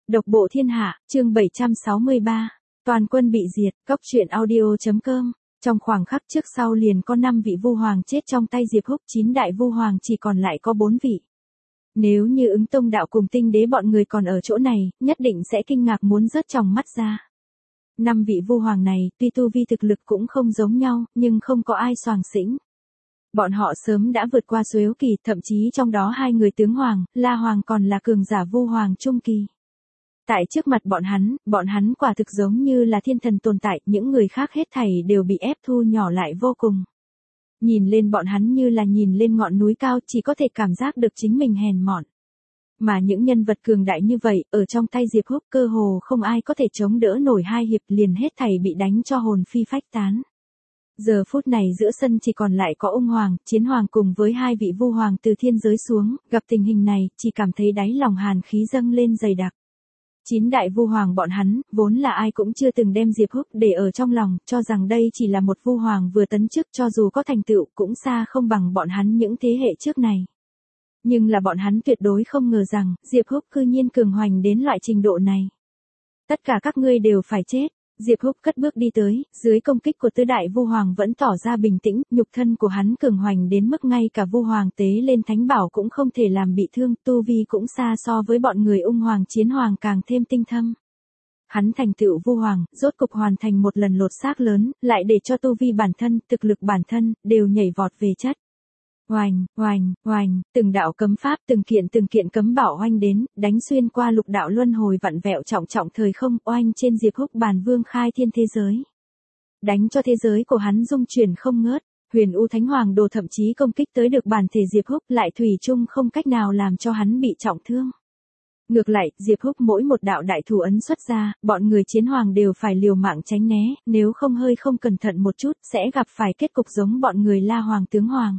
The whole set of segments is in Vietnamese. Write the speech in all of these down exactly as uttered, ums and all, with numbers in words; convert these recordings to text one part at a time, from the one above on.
Độc bộ thiên hạ, chương bảy trăm sáu mươi ba. Toàn quân bị diệt, cóc truyện audio.com. Trong khoảng khắc trước sau liền có năm vị vu hoàng chết trong tay Diệp Húc, chín đại vu hoàng chỉ còn lại có bốn vị. Nếu như Ứng Tông đạo cùng Tinh Đế bọn người còn ở chỗ này, nhất định sẽ kinh ngạc muốn rớt tròng mắt ra. Năm vị vu hoàng này, tuy tu vi thực lực cũng không giống nhau, nhưng không có ai soàng xĩnh. Bọn họ sớm đã vượt qua Xuếu kỳ, thậm chí trong đó hai người tướng hoàng, La Hoàng còn là cường giả vu hoàng trung kỳ. Tại trước mặt bọn hắn, bọn hắn quả thực giống như là thiên thần tồn tại, những người khác hết thảy đều bị ép thu nhỏ lại vô cùng. Nhìn lên bọn hắn như là nhìn lên ngọn núi cao, chỉ có thể cảm giác được chính mình hèn mọn. Mà những nhân vật cường đại như vậy, ở trong tay Diệp Húc cơ hồ không ai có thể chống đỡ nổi hai hiệp liền hết thảy bị đánh cho hồn phi phách tán. Giờ phút này giữa sân chỉ còn lại có Ung Hoàng, Chiến Hoàng cùng với hai vị vu hoàng từ thiên giới xuống, gặp tình hình này, chỉ cảm thấy đáy lòng hàn khí dâng lên dày đặc. Chín đại vu hoàng bọn hắn, vốn là ai cũng chưa từng đem Diệp Húc để ở trong lòng, cho rằng đây chỉ là một vu hoàng vừa tấn chức, cho dù có thành tựu cũng xa không bằng bọn hắn những thế hệ trước này. Nhưng là bọn hắn tuyệt đối không ngờ rằng, Diệp Húc cư nhiên cường hoành đến loại trình độ này. Tất cả các ngươi đều phải chết. Diệp Húc cất bước đi tới, dưới công kích của tứ đại vu hoàng vẫn tỏ ra bình tĩnh, nhục thân của hắn cường hoành đến mức ngay cả vu hoàng tế lên thánh bảo cũng không thể làm bị thương, tu vi cũng xa so với bọn người Ung Hoàng Chiến Hoàng càng thêm tinh thâm. Hắn thành tựu vu hoàng, rốt cục hoàn thành một lần lột xác lớn, lại để cho tu vi bản thân, thực lực bản thân, đều nhảy vọt về chất. Oành, oành, oành, từng đạo cấm pháp, từng kiện từng kiện cấm bảo oanh đến, đánh xuyên qua lục đạo luân hồi vặn vẹo trọng trọng thời không, oanh trên Diệp Húc bàn vương khai thiên thế giới. Đánh cho thế giới của hắn rung chuyển không ngớt, Huyền U Thánh Hoàng đồ thậm chí công kích tới được bản thể Diệp Húc, lại thủy chung không cách nào làm cho hắn bị trọng thương. Ngược lại, Diệp Húc mỗi một đạo đại thủ ấn xuất ra, bọn người Chiến Hoàng đều phải liều mạng tránh né, nếu không hơi không cẩn thận một chút, sẽ gặp phải kết cục giống bọn người La Hoàng tướng Hoàng.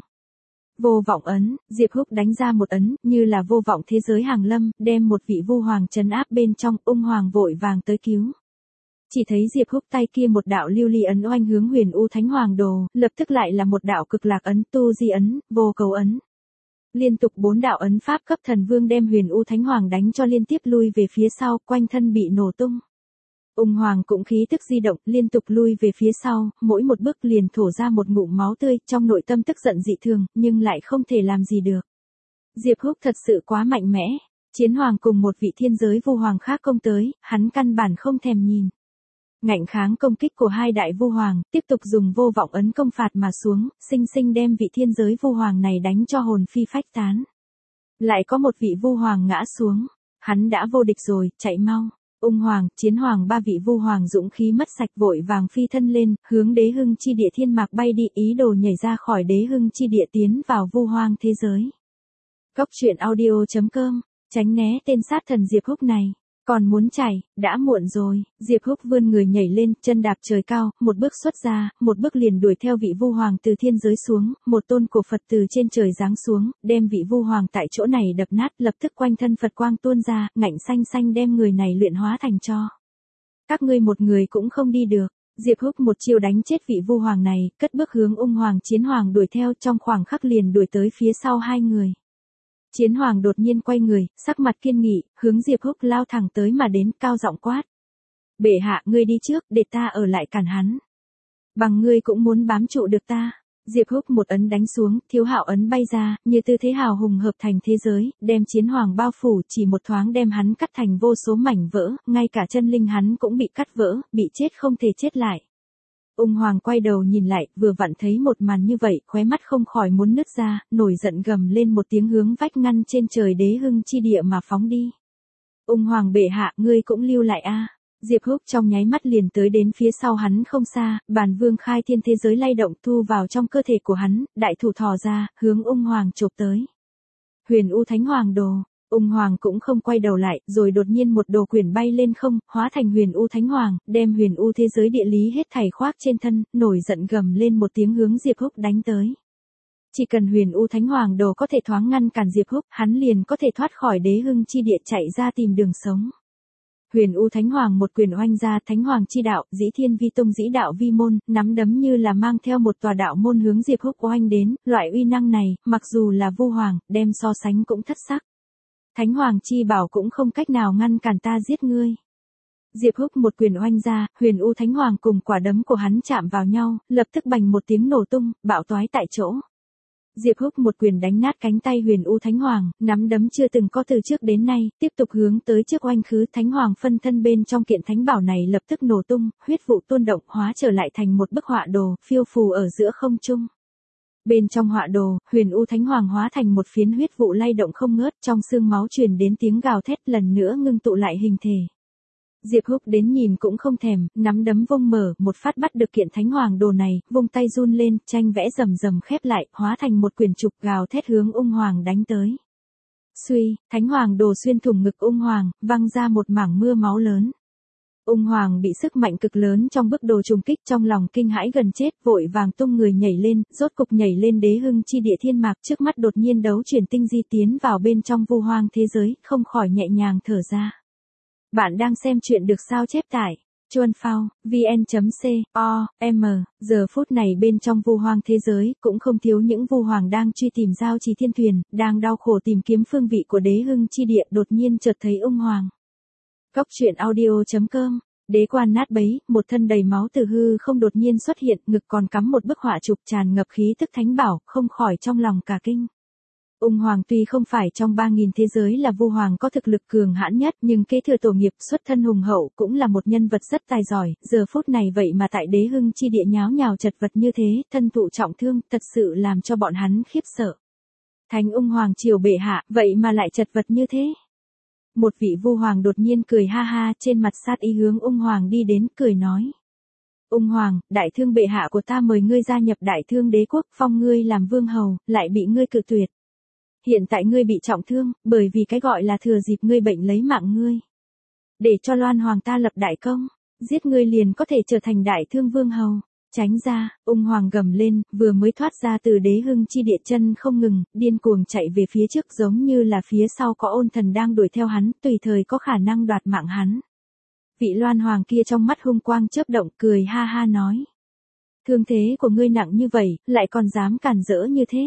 Vô vọng ấn, Diệp Húc đánh ra một ấn, như là vô vọng thế giới hàng lâm, đem một vị vu hoàng trấn áp bên trong, Ung Hoàng vội vàng tới cứu. Chỉ thấy Diệp Húc tay kia một đạo lưu ly ấn oanh hướng Huyền U Thánh Hoàng đồ, lập tức lại là một đạo cực lạc ấn, tu di ấn, vô cầu ấn. Liên tục bốn đạo ấn pháp cấp thần vương đem Huyền U Thánh Hoàng đánh cho liên tiếp lui về phía sau, quanh thân bị nổ tung. Ung Hoàng cũng khí tức di động, liên tục lui về phía sau, mỗi một bước liền thổ ra một ngụm máu tươi, trong nội tâm tức giận dị thường, nhưng lại không thể làm gì được. Diệp Húc thật sự quá mạnh mẽ. Chiến Hoàng cùng một vị thiên giới vu hoàng khác công tới, hắn căn bản không thèm nhìn. Ngạnh kháng công kích của hai đại vu hoàng, tiếp tục dùng vô vọng ấn công phạt mà xuống, sinh sinh đem vị thiên giới vu hoàng này đánh cho hồn phi phách tán. Lại có một vị vu hoàng ngã xuống, hắn đã vô địch rồi, chạy mau. Ung Hoàng, Chiến Hoàng ba vị vu hoàng dũng khí mất sạch vội vàng phi thân lên, hướng Đế Hưng chi địa thiên mạc bay đi, ý đồ nhảy ra khỏi Đế Hưng chi địa tiến vào vu hoang thế giới. Cóc truyện audio.com, tránh né tên sát thần Diệp Húc này. Còn muốn chạy, đã muộn rồi. Diệp Húc vươn người nhảy lên, chân đạp trời cao, một bước xuất ra, một bước liền đuổi theo vị vu hoàng từ thiên giới xuống, một tôn cổ Phật từ trên trời giáng xuống, đem vị vu hoàng tại chỗ này đập nát, lập tức quanh thân Phật quang tuôn ra, ngạnh xanh xanh đem người này luyện hóa thành tro. Các ngươi một người cũng không đi được. Diệp Húc một chiêu đánh chết vị vu hoàng này, cất bước hướng Ung Hoàng Chiến Hoàng đuổi theo, trong khoảng khắc liền đuổi tới phía sau hai người. Chiến Hoàng đột nhiên quay người, sắc mặt kiên nghị, hướng Diệp Húc lao thẳng tới mà đến, cao giọng quát. Bệ hạ, ngươi đi trước, để ta ở lại cản hắn. Bằng ngươi cũng muốn bám trụ được ta. Diệp Húc một ấn đánh xuống, Thiếu Hạo ấn bay ra, như tư thế hào hùng hợp thành thế giới, đem Chiến Hoàng bao phủ, chỉ một thoáng đem hắn cắt thành vô số mảnh vỡ, ngay cả chân linh hắn cũng bị cắt vỡ, bị chết không thể chết lại. Ung Hoàng quay đầu nhìn lại, vừa vặn thấy một màn như vậy, khóe mắt không khỏi muốn nứt ra, nổi giận gầm lên một tiếng hướng vách ngăn trên trời Đế Hưng chi địa mà phóng đi. Ung Hoàng bệ hạ, ngươi cũng lưu lại a. Diệp Húc trong nháy mắt liền tới đến phía sau hắn không xa, bàn vương khai thiên thế giới lay động thu vào trong cơ thể của hắn, đại thủ thò ra, hướng Ung Hoàng chộp tới. Huyền U Thánh Hoàng đồ. Ung Hoàng cũng không quay đầu lại, rồi đột nhiên một đồ quyển bay lên không, hóa thành Huyền U Thánh Hoàng, đem Huyền U thế giới địa lý hết thảy khoác trên thân, nổi giận gầm lên một tiếng hướng Diệp Húc đánh tới. Chỉ cần Huyền U Thánh Hoàng đồ có thể thoáng ngăn cản Diệp Húc, hắn liền có thể thoát khỏi Đế Hưng chi địa chạy ra tìm đường sống. Huyền U Thánh Hoàng một quyền oanh ra, Thánh Hoàng chi đạo, Dĩ Thiên Vi Tông Dĩ Đạo Vi Môn, nắm đấm như là mang theo một tòa đạo môn hướng Diệp Húc oanh đến, loại uy năng này, mặc dù là vu hoàng, đem so sánh cũng thất sắc. Thánh Hoàng chi bảo cũng không cách nào ngăn cản ta giết ngươi. Diệp Húc một quyền oanh ra, Huyền U Thánh Hoàng cùng quả đấm của hắn chạm vào nhau, lập tức bành một tiếng nổ tung, bạo toái tại chỗ. Diệp Húc một quyền đánh nát cánh tay Huyền U Thánh Hoàng, nắm đấm chưa từng có từ trước đến nay, tiếp tục hướng tới trước oanh khứ. Thánh Hoàng phân thân bên trong kiện thánh bảo này lập tức nổ tung, huyết vụ tuôn động hóa trở lại thành một bức họa đồ, phiêu phù ở giữa không trung. Bên trong họa đồ, Huyền U Thánh Hoàng hóa thành một phiến huyết vụ lay động không ngớt, trong xương máu truyền đến tiếng gào thét, lần nữa ngưng tụ lại hình thể. Diệp Húc đến nhìn cũng không thèm, nắm đấm vung mở, một phát bắt được kiện thánh hoàng đồ này, vung tay run lên, tranh vẽ rầm rầm khép lại, hóa thành một quyển trục gào thét hướng ung hoàng đánh tới. Suy, thánh hoàng đồ xuyên thủng ngực ung hoàng, văng ra một mảng mưa máu lớn. Ung hoàng bị sức mạnh cực lớn trong bức đồ trùng kích, trong lòng kinh hãi gần chết, vội vàng tung người nhảy lên, rốt cục nhảy lên đế hưng chi địa thiên mạc, trước mắt đột nhiên đấu chuyển tinh di tiến vào bên trong vu hoang thế giới, không khỏi nhẹ nhàng thở ra. Bạn đang xem chuyện được sao chép tại chuan phao vn.co m. Giờ phút này bên trong vu hoang thế giới cũng không thiếu những vu hoàng đang truy tìm giao trì thiên thuyền, đang đau khổ tìm kiếm phương vị của đế hưng chi địa, đột nhiên chợt thấy ung hoàng. Góc truyện audio.com. Đế quan nát bấy, một thân đầy máu từ hư không đột nhiên xuất hiện, ngực còn cắm một bức họa trục tràn ngập khí tức thánh bảo, không khỏi trong lòng cả kinh. Ung hoàng tuy không phải trong ba nghìn thế giới là vu hoàng có thực lực cường hãn nhất, nhưng kế thừa tổ nghiệp xuất thân hùng hậu cũng là một nhân vật rất tài giỏi, giờ phút này vậy mà tại đế hưng chi địa nháo nhào chật vật như thế, thân thụ trọng thương, thật sự làm cho bọn hắn khiếp sợ. Thánh ung hoàng triều bệ hạ, vậy mà lại chật vật như thế. Một vị vu hoàng đột nhiên cười ha ha, trên mặt sát ý hướng ung hoàng đi đến, cười nói. Ung hoàng, đại thương bệ hạ của ta mời ngươi gia nhập đại thương đế quốc, phong ngươi làm vương hầu, lại bị ngươi cự tuyệt. Hiện tại ngươi bị trọng thương, bởi vì cái gọi là thừa dịp ngươi bệnh lấy mạng ngươi. Để cho Loan hoàng ta lập đại công, giết ngươi liền có thể trở thành đại thương vương hầu. Tránh ra, ung hoàng gầm lên, vừa mới thoát ra từ đế hưng chi địa chân không ngừng, điên cuồng chạy về phía trước giống như là phía sau có ôn thần đang đuổi theo hắn, tùy thời có khả năng đoạt mạng hắn. Vị Loan hoàng kia trong mắt hung quang chớp động, cười ha ha nói. Thương thế của ngươi nặng như vậy, lại còn dám cản rỡ như thế.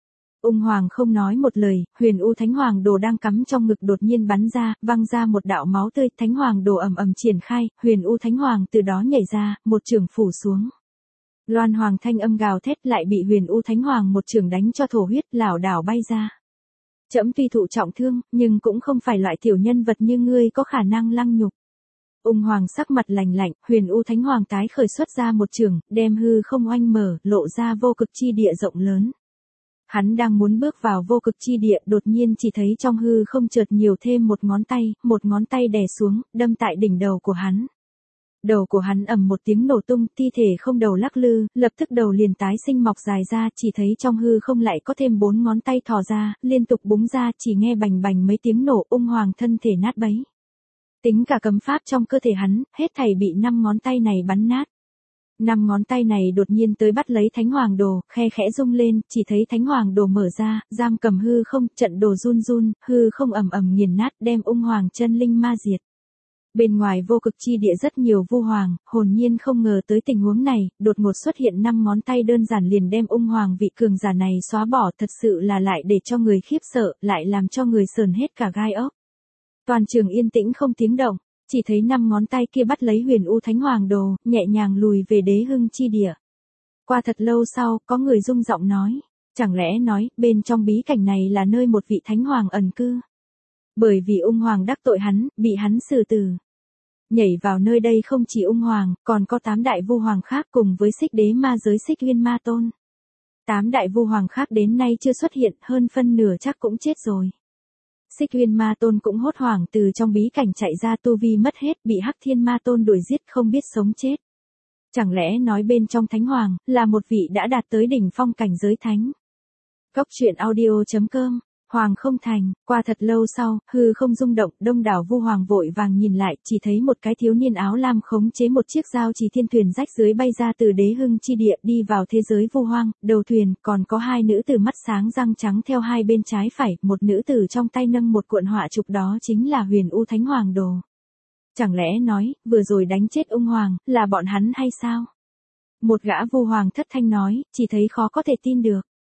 Ung hoàng không nói một lời, Huyền U Thánh Hoàng đồ đang cắm trong ngực đột nhiên bắn ra, văng ra một đạo máu tươi, Thánh Hoàng đồ ầm ầm triển khai, Huyền U Thánh Hoàng từ đó nhảy ra, một chưởng phủ xuống. Loan hoàng thanh âm gào thét, lại bị Huyền U Thánh Hoàng một chưởng đánh cho thổ huyết, lảo đảo bay ra. Trẫm tuy thụ trọng thương, nhưng cũng không phải loại tiểu nhân vật như ngươi có khả năng lăng nhục. Ung hoàng sắc mặt lạnh lạnh, Huyền U Thánh Hoàng tái khởi xuất ra một chưởng, đem hư không oanh mở, lộ ra vô cực chi địa rộng lớn. Hắn đang muốn bước vào vô cực chi địa, đột nhiên chỉ thấy trong hư không chợt nhiều thêm một ngón tay, một ngón tay đè xuống, đâm tại đỉnh đầu của hắn. Đầu của hắn ầm một tiếng nổ tung, thi thể không đầu lắc lư, lập tức đầu liền tái sinh mọc dài ra, chỉ thấy trong hư không lại có thêm bốn ngón tay thò ra, liên tục búng ra, chỉ nghe bành bành mấy tiếng nổ, ung hoàng thân thể nát bấy. Tính cả cấm pháp trong cơ thể hắn, hết thảy bị năm ngón tay này bắn nát. Năm ngón tay này đột nhiên tới bắt lấy thánh hoàng đồ, khe khẽ rung lên, chỉ thấy thánh hoàng đồ mở ra, giam cầm hư không, trận đồ run run, hư không ầm ầm nghiền nát, đem ung hoàng chân linh ma diệt. Bên ngoài vô cực chi địa rất nhiều vu hoàng, hồn nhiên không ngờ tới tình huống này, đột ngột xuất hiện năm ngón tay đơn giản liền đem ung hoàng vị cường giả này xóa bỏ, thật sự là lại để cho người khiếp sợ, lại làm cho người sờn hết cả gai ốc. Toàn trường yên tĩnh không tiếng động, chỉ thấy năm ngón tay kia bắt lấy Huyền U Thánh Hoàng đồ, nhẹ nhàng lùi về đế hưng chi địa. Qua thật lâu sau, có người rung giọng nói, chẳng lẽ nói, bên trong bí cảnh này là nơi một vị thánh hoàng ẩn cư. Bởi vì ung hoàng đắc tội hắn, bị hắn xử tử. Nhảy vào nơi đây không chỉ ung hoàng, còn có tám đại vu hoàng khác cùng với xích đế ma giới xích huyên ma tôn. Tám đại vu hoàng khác đến nay chưa xuất hiện, hơn phân nửa chắc cũng chết rồi. Xích huyên ma tôn cũng hốt hoảng từ trong bí cảnh chạy ra, tu vi mất hết, bị hắc thiên ma tôn đuổi giết không biết sống chết. Chẳng lẽ nói bên trong thánh hoàng, là một vị đã đạt tới đỉnh phong cảnh giới thánh. Góc truyện audio.com. Hoàng không thành, qua thật lâu sau, hư không rung động, đông đảo vu hoàng vội vàng nhìn lại, chỉ thấy một cái thiếu niên áo lam khống chế một chiếc giao trì thiên thuyền rách dưới bay ra từ đế hưng chi địa đi vào thế giới vu hoang, đầu thuyền còn có hai nữ tử mắt sáng răng trắng theo hai bên trái phải, một nữ tử trong tay nâng một cuộn họa trục, đó chính là Huyền U Thánh Hoàng đồ. Chẳng lẽ nói, vừa rồi đánh chết ung hoàng, là bọn hắn hay sao? Một gã vu hoàng thất thanh nói, chỉ thấy khó có thể tin được.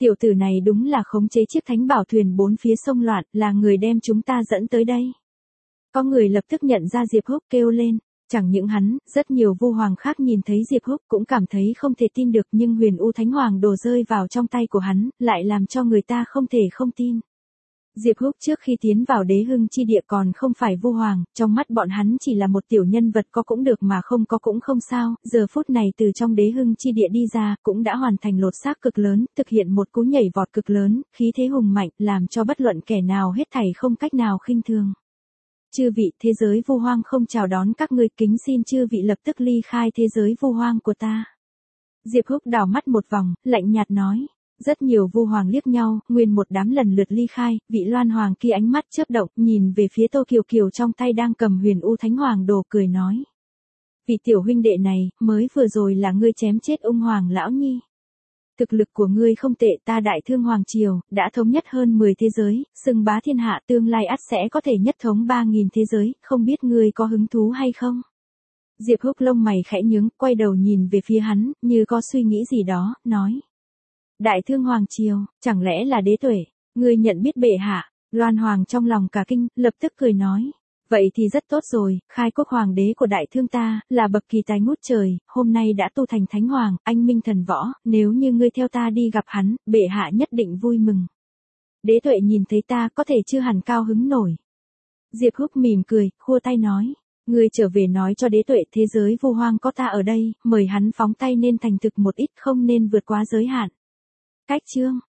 Tiểu tử này đúng là khống chế chiếc thánh bảo thuyền bốn phía sông loạn, là người đem chúng ta dẫn tới đây. Có người lập tức nhận ra Diệp Húc kêu lên. Chẳng những hắn, rất nhiều vu hoàng khác nhìn thấy Diệp Húc cũng cảm thấy không thể tin được, nhưng Huyền U Thánh Hoàng đồ rơi vào trong tay của hắn, lại làm cho người ta không thể không tin. Diệp Húc trước khi tiến vào đế hưng chi địa còn không phải vu hoàng, trong mắt bọn hắn chỉ là một tiểu nhân vật, có cũng được mà không có cũng không sao, giờ phút này từ trong đế hưng chi địa đi ra, cũng đã hoàn thành lột xác cực lớn, thực hiện một cú nhảy vọt cực lớn, khí thế hùng mạnh, làm cho bất luận kẻ nào hết thảy không cách nào khinh thường. Chư vị, thế giới vu hoang không chào đón các ngươi, kính xin chư vị lập tức ly khai thế giới vu hoang của ta. Diệp Húc đảo mắt một vòng, lạnh nhạt nói. Rất nhiều vu hoàng liếc nhau, nguyên một đám lần lượt ly khai, vị Loan Hoàng kia ánh mắt chớp động, nhìn về phía Tô Kiều Kiều trong tay đang cầm Huyền U Thánh Hoàng đồ, cười nói. Vị tiểu huynh đệ này, mới vừa rồi là ngươi chém chết ung hoàng lão nhi. Thực lực của ngươi không tệ, ta Đại Thương Hoàng Triều, đã thống nhất hơn mười thế giới, xưng bá thiên hạ, tương lai ắt sẽ có thể nhất thống ba nghìn thế giới, không biết ngươi có hứng thú hay không? Diệp Húc lông mày khẽ nhướng, quay đầu nhìn về phía hắn, như có suy nghĩ gì đó, nói. Đại Thương Hoàng Triều, chẳng lẽ là đế tuệ, ngươi nhận biết bệ hạ? Loan Hoàng trong lòng cả kinh, lập tức cười nói. Vậy thì rất tốt rồi, khai quốc hoàng đế của Đại Thương ta, là bậc kỳ tài ngút trời, hôm nay đã tu thành thánh hoàng, anh minh thần võ, nếu như ngươi theo ta đi gặp hắn, bệ hạ nhất định vui mừng. Đế tuệ nhìn thấy ta có thể chưa hẳn cao hứng nổi. Diệp Húc mỉm cười, khua tay nói. Ngươi trở về nói cho đế tuệ thế giới vu hoang có ta ở đây, mời hắn phóng tay nên thành thực một ít, không nên vượt quá giới hạn. Cách chương